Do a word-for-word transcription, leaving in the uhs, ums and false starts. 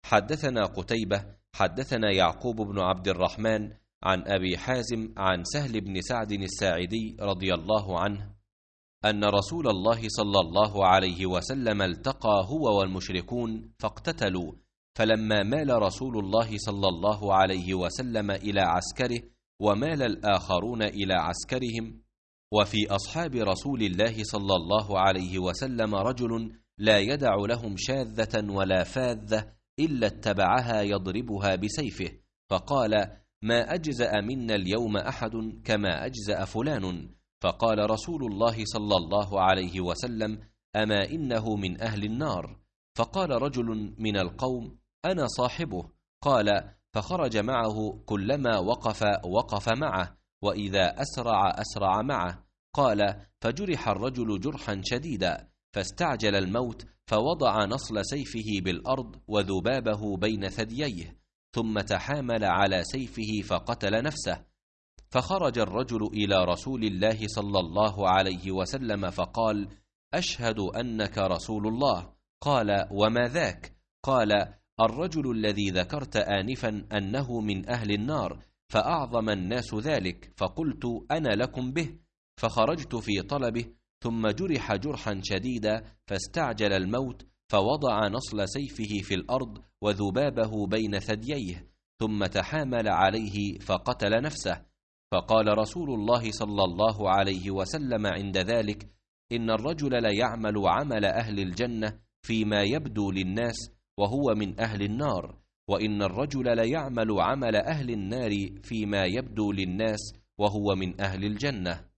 حدثنا قتيبة حدثنا يعقوب بن عبد الرحمن عن أبي حازم عن سهل بن سعد الساعدي رضي الله عنه أن رسول الله صلى الله عليه وسلم التقى هو والمشركون فاقتتلوا، فلما مال رسول الله صلى الله عليه وسلم إلى عسكره ومال الآخرون إلى عسكرهم، وفي أصحاب رسول الله صلى الله عليه وسلم رجل لا يدع لهم شاذة ولا فاذة إلا اتبعها يضربها بسيفه، فقال: ما أجزأ منا اليوم أحد كما أجزأ فلان. فقال رسول الله صلى الله عليه وسلم: أما إنه من أهل النار. فقال رجل من القوم: أنا صاحبه. قال: فخرج معه، كلما وقف وقف معه، وإذا أسرع أسرع معه. قال: فجرح الرجل جرحا شديدا، فاستعجل الموت، فوضع نصل سيفه بالأرض وذبابه بين ثدييه، ثم تحامل على سيفه فقتل نفسه. فخرج الرجل إلى رسول الله صلى الله عليه وسلم فقال: أشهد أنك رسول الله. قال: وما ذاك؟ قال: الرجل الذي ذكرت آنفا أنه من أهل النار، فأعظم الناس ذلك، فقلت أنا لكم به، فخرجت في طلبه، ثم جرح جرحا شديدا، فاستعجل الموت، فوضع نصل سيفه في الأرض وذبابه بين ثدييه، ثم تحامل عليه فقتل نفسه. فقال رسول الله صلى الله عليه وسلم عند ذلك: إن الرجل ليعمل عمل أهل الجنة فيما يبدو للناس وهو من أهل النار، وإن الرجل ليعمل عمل أهل النار فيما يبدو للناس وهو من أهل الجنة.